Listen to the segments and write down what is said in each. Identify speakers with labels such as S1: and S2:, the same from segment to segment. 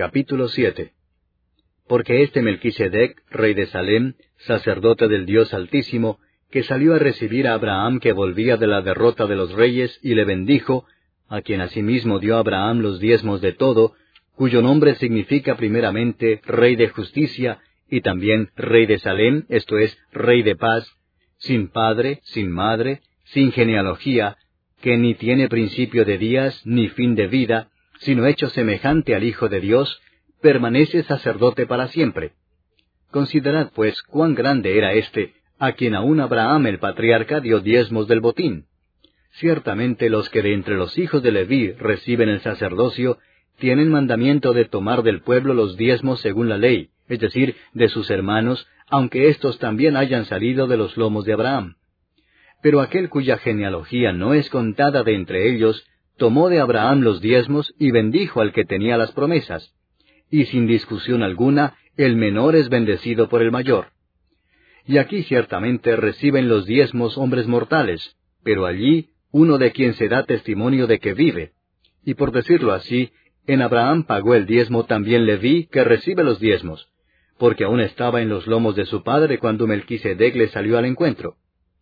S1: Capítulo 7. Porque este Melquisedec, rey de Salem, sacerdote del Dios Altísimo, que salió a recibir a Abraham que volvía de la derrota de los reyes, y le bendijo, a quien asimismo dio a Abraham los diezmos de todo, cuyo nombre significa primeramente Rey de Justicia, y también Rey de Salem, esto es, Rey de Paz, sin padre, sin madre, sin genealogía, que ni tiene principio de días, ni fin de vida, sino hecho semejante al Hijo de Dios, permanece sacerdote para siempre. Considerad, pues, cuán grande era éste, a quien aún Abraham el patriarca dio diezmos del botín. Ciertamente los que de entre los hijos de Leví reciben el sacerdocio, tienen mandamiento de tomar del pueblo los diezmos según la ley, es decir, de sus hermanos, aunque éstos también hayan salido de los lomos de Abraham. Pero aquel cuya genealogía no es contada de entre ellos, tomó de Abraham los diezmos y bendijo al que tenía las promesas. Y sin discusión alguna, el menor es bendecido por el mayor. Y aquí ciertamente reciben los diezmos hombres mortales, pero allí uno de quien se da testimonio de que vive. Y por decirlo así, en Abraham pagó el diezmo también Leví, que recibe los diezmos, porque aún estaba en los lomos de su padre cuando Melquisedec le salió al encuentro.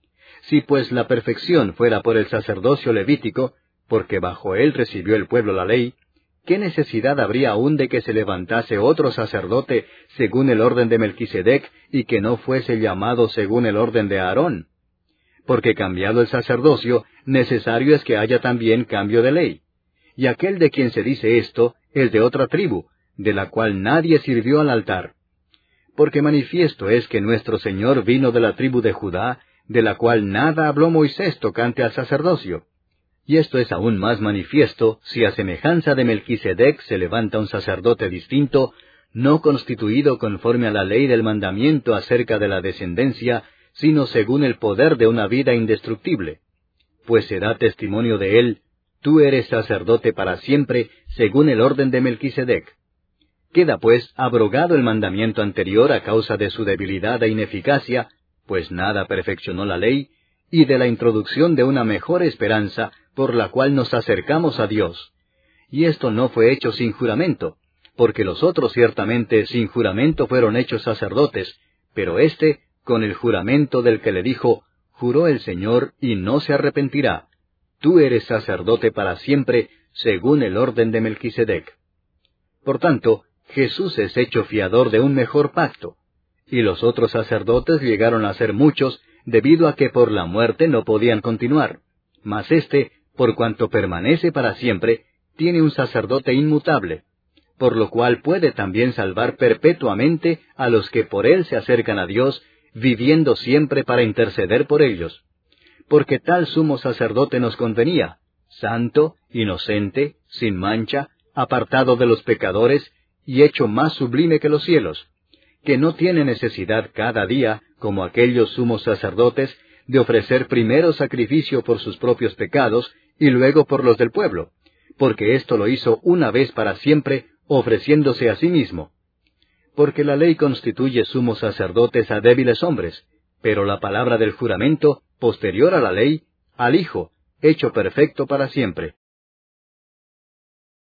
S1: Si pues la perfección fuera por el sacerdocio levítico, porque bajo él recibió el pueblo la ley, ¿qué necesidad habría aún de que se levantase otro sacerdote según el orden de Melquisedec y que no fuese llamado según el orden de Aarón? Porque cambiado el sacerdocio, necesario es que haya también cambio de ley. Y aquel de quien se dice esto es de otra tribu, de la cual nadie sirvió al altar. Porque manifiesto es que nuestro Señor vino de la tribu de Judá, de la cual nada habló Moisés tocante al sacerdocio. Y esto es aún más manifiesto, si a semejanza de Melquisedec se levanta un sacerdote distinto, no constituido conforme a la ley del mandamiento acerca de la descendencia, sino según el poder de una vida indestructible. Pues se da testimonio de él, tú eres sacerdote para siempre, según el orden de Melquisedec. Queda pues abrogado el mandamiento anterior a causa de su debilidad e ineficacia, pues nada perfeccionó la ley, y de la introducción de una mejor esperanza, por la cual nos acercamos a Dios. Y esto no fue hecho sin juramento, porque los otros ciertamente sin juramento fueron hechos sacerdotes, pero éste, con el juramento del que le dijo, juró el Señor y no se arrepentirá. Tú eres sacerdote para siempre, según el orden de Melquisedec. Por tanto, Jesús es hecho fiador de un mejor pacto, y los otros sacerdotes llegaron a ser muchos, debido a que por la muerte no podían continuar. Mas éste, por cuanto permanece para siempre, tiene un sacerdote inmutable, por lo cual puede también salvar perpetuamente a los que por él se acercan a Dios, viviendo siempre para interceder por ellos. Porque tal sumo sacerdote nos convenía, santo, inocente, sin mancha, apartado de los pecadores, y hecho más sublime que los cielos, que no tiene necesidad cada día, como aquellos sumos sacerdotes, de ofrecer primero sacrificio por sus propios pecados, y luego por los del pueblo, porque esto lo hizo una vez para siempre, ofreciéndose a sí mismo. Porque la ley constituye sumos sacerdotes a débiles hombres, pero la palabra del juramento, posterior a la ley, al Hijo, hecho perfecto para siempre.